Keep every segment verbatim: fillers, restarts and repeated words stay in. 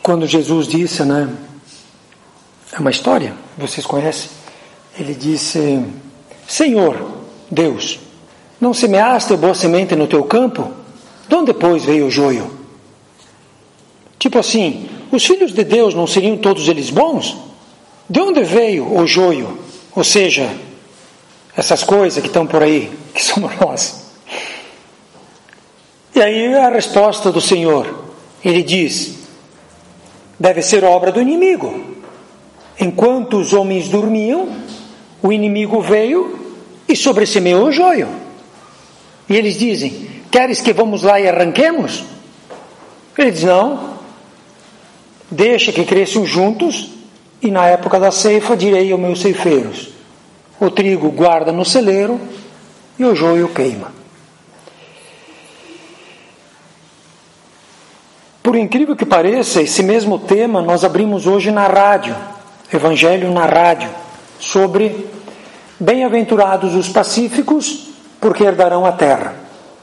quando Jesus disse, né? É uma história, vocês conhecem? Ele disse: Senhor, Deus, não semeaste a boa semente no teu campo? De onde depois veio o joio? Tipo assim, os filhos de Deus não seriam todos eles bons? De onde veio o joio? Ou seja, essas coisas que estão por aí, que somos nós. E aí a resposta do Senhor, Ele diz: deve ser obra do inimigo. Enquanto os homens dormiam, o inimigo veio e sobressemeou o joio. E eles dizem: queres que vamos lá e arranquemos? Ele diz: não, deixa que cresçam juntos, e na época da ceifa direi aos meus ceifeiros: o trigo guarda no celeiro e o joio queima. Por incrível que pareça, esse mesmo tema nós abrimos hoje na rádio, Evangelho na rádio, sobre bem-aventurados os pacíficos, porque herdarão a terra.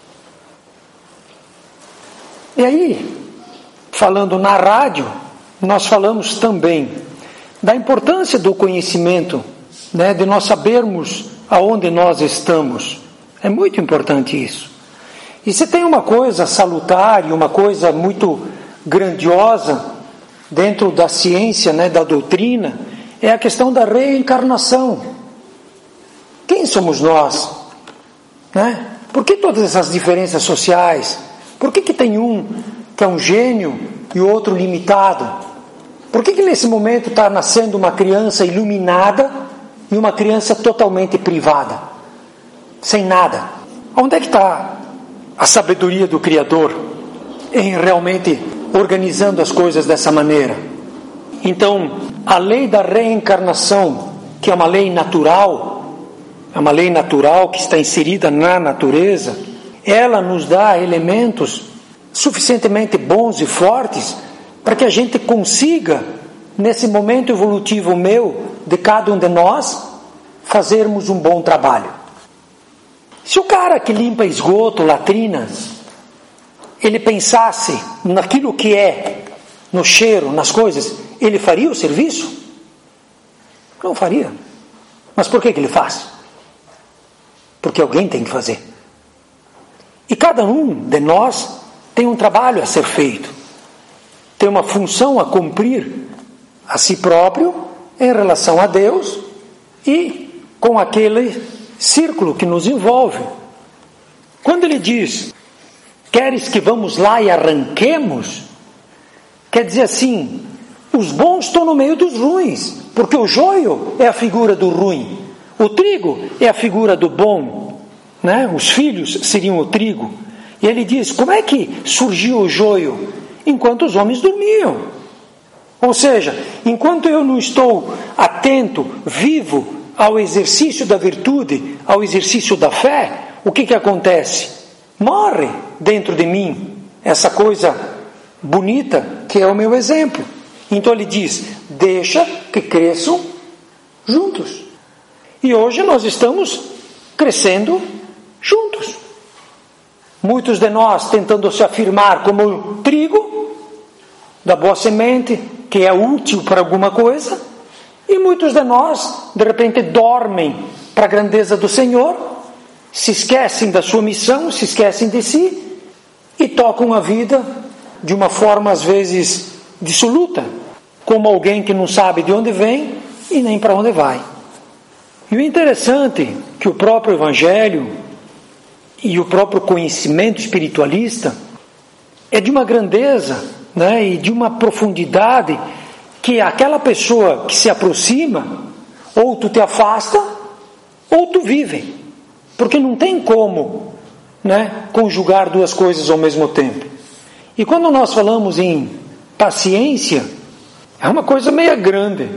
E aí, falando na rádio, nós falamos também da importância do conhecimento, né, de nós sabermos aonde nós estamos. É muito importante isso. E se tem uma coisa salutar e uma coisa muito grandiosa dentro da ciência, né, da doutrina, é a questão da reencarnação. Quem somos nós? Né? Por que todas essas diferenças sociais? Por que que tem um que é um gênio e o outro limitado? Por que que nesse momento está nascendo uma criança iluminada e uma criança totalmente privada? Sem nada. Onde é que está a sabedoria do Criador em realmente organizando as coisas dessa maneira? Então, a lei da reencarnação, que é uma lei natural, é uma lei natural que está inserida na natureza, ela nos dá elementos suficientemente bons e fortes para que a gente consiga, nesse momento evolutivo meu, de cada um de nós, fazermos um bom trabalho. Se o cara que limpa esgoto, latrinas, ele pensasse naquilo que é, no cheiro, nas coisas, ele faria o serviço? Não faria. Mas por que que ele faz? Porque alguém tem que fazer. E cada um de nós tem um trabalho a ser feito, tem uma função a cumprir a si próprio em relação a Deus e com aquele círculo que nos envolve. Quando ele diz: queres que vamos lá e arranquemos? Quer dizer assim, os bons estão no meio dos ruins, porque o joio é a figura do ruim, o trigo é a figura do bom, né? Os filhos seriam o trigo. E ele diz: como é que surgiu o joio? Enquanto os homens dormiam. Ou seja, enquanto eu não estou atento, vivo ao exercício da virtude, ao exercício da fé, o que que acontece? Morre dentro de mim essa coisa bonita que é o meu exemplo. Então ele diz: deixa que cresçam juntos. E hoje nós estamos crescendo juntos. Muitos de nós tentando se afirmar como o trigo da boa semente, que é útil para alguma coisa, e muitos de nós de repente dormem para a grandeza do Senhor, se esquecem da sua missão, se esquecem de si e tocam a vida de uma forma às vezes dissoluta, como alguém que não sabe de onde vem e nem para onde vai. E o interessante é que o próprio Evangelho e o próprio conhecimento espiritualista é de uma grandeza, né, e de uma profundidade que aquela pessoa que se aproxima, ou tu te afasta ou tu vive, porque não tem como, né, conjugar duas coisas ao mesmo tempo. E quando nós falamos em paciência, é uma coisa meio grande,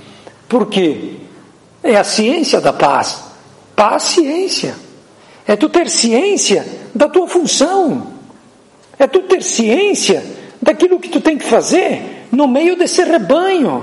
porque é a ciência da paz. Paciência é tu ter ciência da tua função, é tu ter ciência daquilo que tu tem que fazer no meio desse rebanho,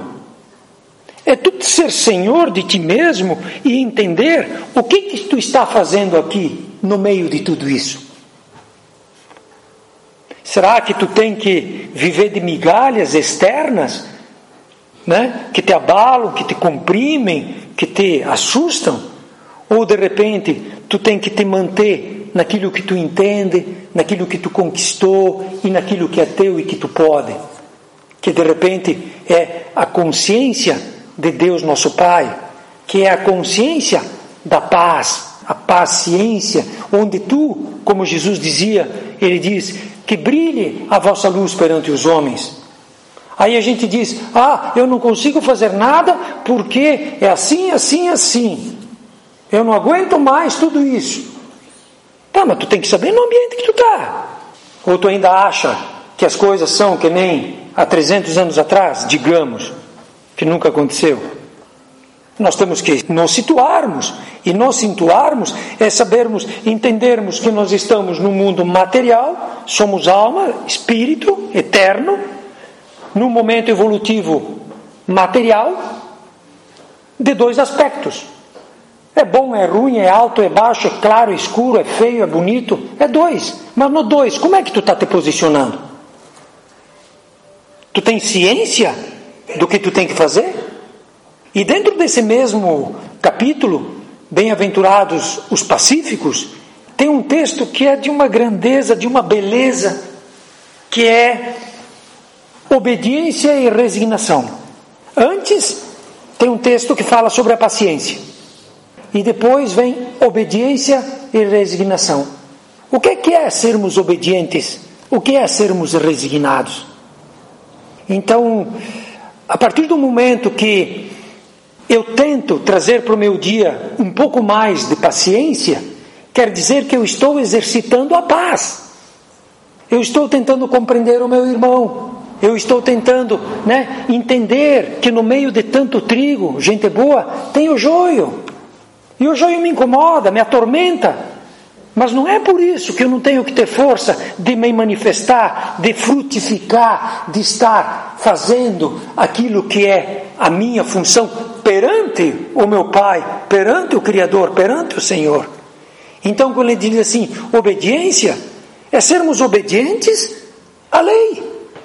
é tu ser senhor de ti mesmo e entender o que que tu está fazendo aqui no meio de tudo isso. Será que tu tem que viver de migalhas externas, né? Que te abalam, que te comprimem, que te assustam? Ou de repente tu tem que te manter naquilo que tu entende, naquilo que tu conquistou e naquilo que é teu e que tu pode? Que de repente é a consciência de Deus nosso Pai, que é a consciência da paz, a paciência, onde tu, como Jesus dizia, ele diz, que brilhe a vossa luz perante os homens. Aí a gente diz, ah, eu não consigo fazer nada porque é assim, assim, assim. Eu não aguento mais tudo isso. Tá, mas tu tem que saber no ambiente que tu está. Ou tu ainda acha que as coisas são que nem há trezentos anos atrás, digamos, que nunca aconteceu. Nós temos que nos situarmos, e nos situarmos é sabermos, entendermos que nós estamos num mundo material, somos alma, espírito, eterno, num momento evolutivo material, de dois aspectos. É bom, é ruim, é alto, é baixo, é claro, é escuro, é feio, é bonito, é dois. Mas no dois, como é que tu está te posicionando? Tu tem ciência do que tu tem que fazer? E dentro desse mesmo capítulo, bem-aventurados os pacíficos, tem um texto que é de uma grandeza, de uma beleza, que é obediência e resignação. Antes, tem um texto que fala sobre a paciência. E depois vem obediência e resignação. O que é, que é sermos obedientes? O que é sermos resignados? Então, a partir do momento que eu tento trazer para o meu dia um pouco mais de paciência, quer dizer que eu estou exercitando a paz. Eu estou tentando compreender o meu irmão. Eu estou tentando, né, entender que no meio de tanto trigo, gente boa, tem o joio. E o joio me incomoda, me atormenta. Mas não é por isso que eu não tenho que ter força de me manifestar, de frutificar, de estar fazendo aquilo que é a minha função perante o meu Pai, perante o Criador, perante o Senhor. Então, quando ele diz assim, obediência, é sermos obedientes à lei.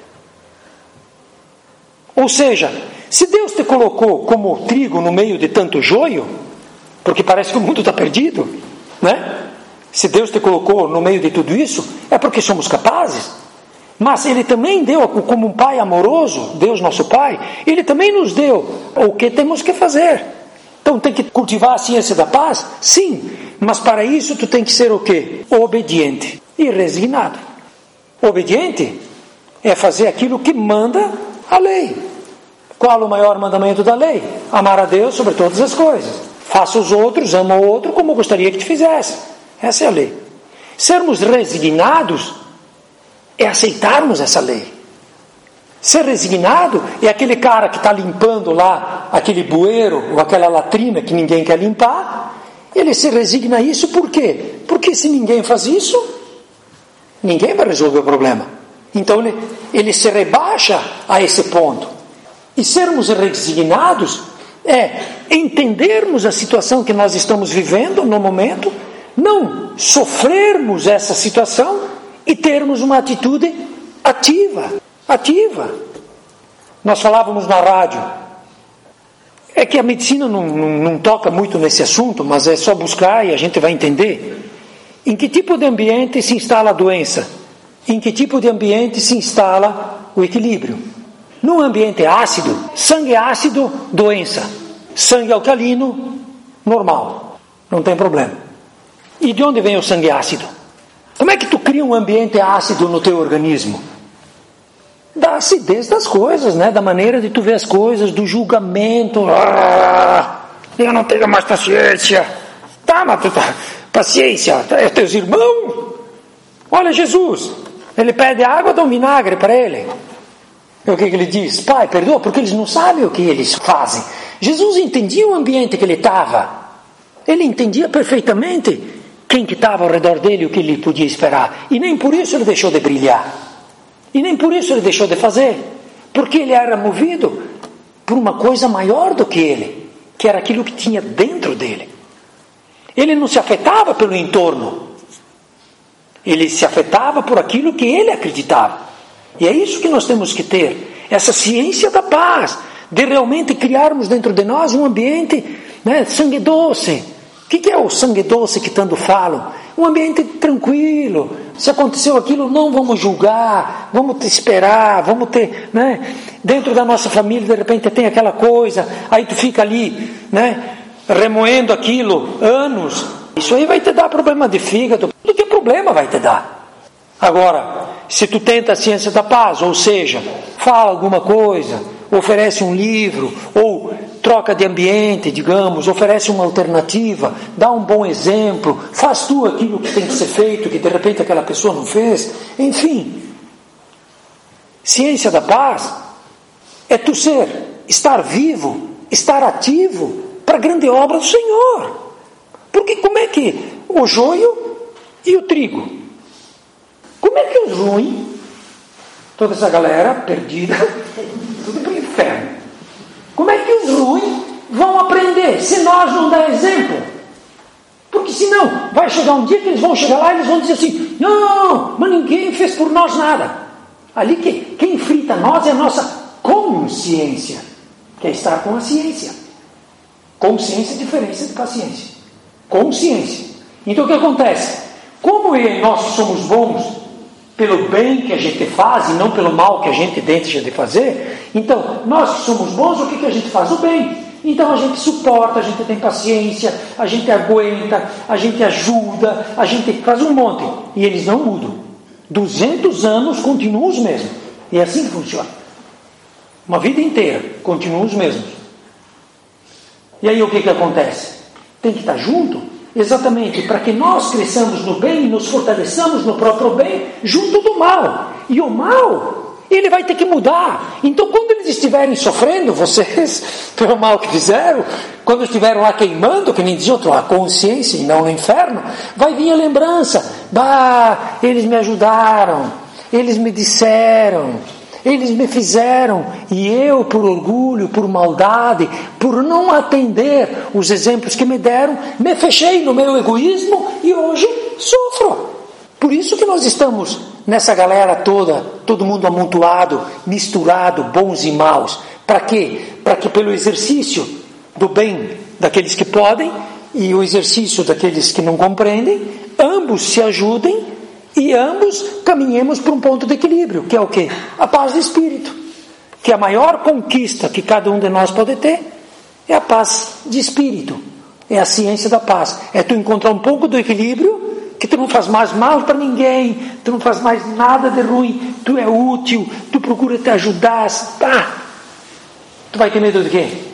Ou seja, se Deus te colocou como trigo no meio de tanto joio, porque parece que o mundo está perdido, né? Se Deus te colocou no meio de tudo isso, é porque somos capazes. Mas Ele também deu, como um Pai amoroso, Deus nosso Pai, Ele também nos deu o que temos que fazer. Então tem que cultivar a ciência da paz? Sim, mas para isso tu tem que ser o quê? Obediente e resignado. Obediente é fazer aquilo que manda a lei. Qual o maior mandamento da lei? Amar a Deus sobre todas as coisas. Faça os outros, ama o outro como gostaria que te fizesse. Essa é a lei. Sermos resignados é aceitarmos essa lei. Ser resignado é aquele cara que está limpando lá aquele bueiro ou aquela latrina que ninguém quer limpar. Ele se resigna a isso por quê? Porque se ninguém faz isso, ninguém vai resolver o problema. Então ele, ele se rebaixa a esse ponto. E sermos resignados é entendermos a situação que nós estamos vivendo no momento, não sofrermos essa situação e termos uma atitude ativa, ativa. Nós falávamos na rádio, é que a medicina não, não, não toca muito nesse assunto, mas é só buscar e a gente vai entender. Em que tipo de ambiente se instala a doença? Em que tipo de ambiente se instala o equilíbrio? Num ambiente ácido, sangue ácido, doença. Sangue alcalino, normal, não tem problema. E de onde vem o sangue ácido? Como é que tu cria um ambiente ácido no teu organismo? Da acidez das coisas, né? Da maneira de tu ver as coisas, do julgamento. Ah, eu não tenho mais paciência. Tá, mas tu tá, paciência, é teus irmãos. Olha Jesus, ele pede água, dá um vinagre para ele. E o que, que ele diz? Pai, perdoa, porque eles não sabem o que eles fazem. Jesus entendia o ambiente que ele estava. Ele entendia perfeitamente quem que estava ao redor dele e o que ele podia esperar. E nem por isso ele deixou de brilhar. E nem por isso ele deixou de fazer. Porque ele era movido por uma coisa maior do que ele, que era aquilo que tinha dentro dele. Ele não se afetava pelo entorno. Ele se afetava por aquilo que ele acreditava. E é isso que nós temos que ter, essa ciência da paz, de realmente criarmos dentro de nós um ambiente, né, sangue doce. O que, que é o sangue doce que tanto falam? Um ambiente tranquilo. Se aconteceu aquilo, não vamos julgar, vamos te esperar, vamos ter, né? Dentro da nossa família, de repente tem aquela coisa, aí tu fica ali, né, remoendo aquilo anos. Isso aí vai te dar problema de fígado, tudo que problema vai te dar. Agora, se tu tenta a ciência da paz, ou seja, fala alguma coisa, oferece um livro, ou troca de ambiente, digamos, oferece uma alternativa, dá um bom exemplo, faz tu aquilo que tem que ser feito, que de repente aquela pessoa não fez, enfim. Ciência da paz é tu ser, estar vivo, estar ativo para a grande obra do Senhor. Porque como é que o joio e o trigo, como é que os ruins, toda essa galera perdida, tudo para o inferno, como é que os ruins vão aprender se nós não der exemplo? Porque senão vai chegar um dia que eles vão chegar lá e eles vão dizer assim, não, mas ninguém fez por nós nada. Ali que, quem frita nós é a nossa consciência, que é estar com a ciência. Consciência é diferença de paciência. Consciência. Então o que acontece? Como nós somos bons pelo bem que a gente faz e não pelo mal que a gente deixa de fazer, então nós que somos bons, o que, que a gente faz? O bem. Então a gente suporta, a gente tem paciência, a gente aguenta, a gente ajuda, a gente faz um monte. E eles não mudam. duzentos anos continuam os mesmos. E é assim que funciona. Uma vida inteira continuam os mesmos. E aí o que, que acontece? Tem que estar junto, exatamente para que nós cresçamos no bem e nos fortaleçamos no próprio bem, junto do mal. E o mal, ele vai ter que mudar. Então quando eles estiverem sofrendo, vocês, pelo mal que fizeram, quando estiveram lá queimando, que nem diz outro, a consciência e não no inferno, vai vir a lembrança. Bah, eles me ajudaram, eles me disseram, eles me fizeram, e eu, por orgulho, por maldade, por não atender os exemplos que me deram, me fechei no meu egoísmo e hoje sofro. Por isso que nós estamos nessa galera toda, todo mundo amontoado, misturado, bons e maus. Para quê? Para que pelo exercício do bem daqueles que podem e o exercício daqueles que não compreendem, ambos se ajudem e ambos caminhemos para um ponto de equilíbrio, que é o quê? A paz de espírito. Que a maior conquista que cada um de nós pode ter é a paz de espírito. É a ciência da paz. É tu encontrar um pouco do equilíbrio, que tu não faz mais mal para ninguém, tu não faz mais nada de ruim, tu é útil, tu procura te ajudar. Ah, tu vai ter medo de quê?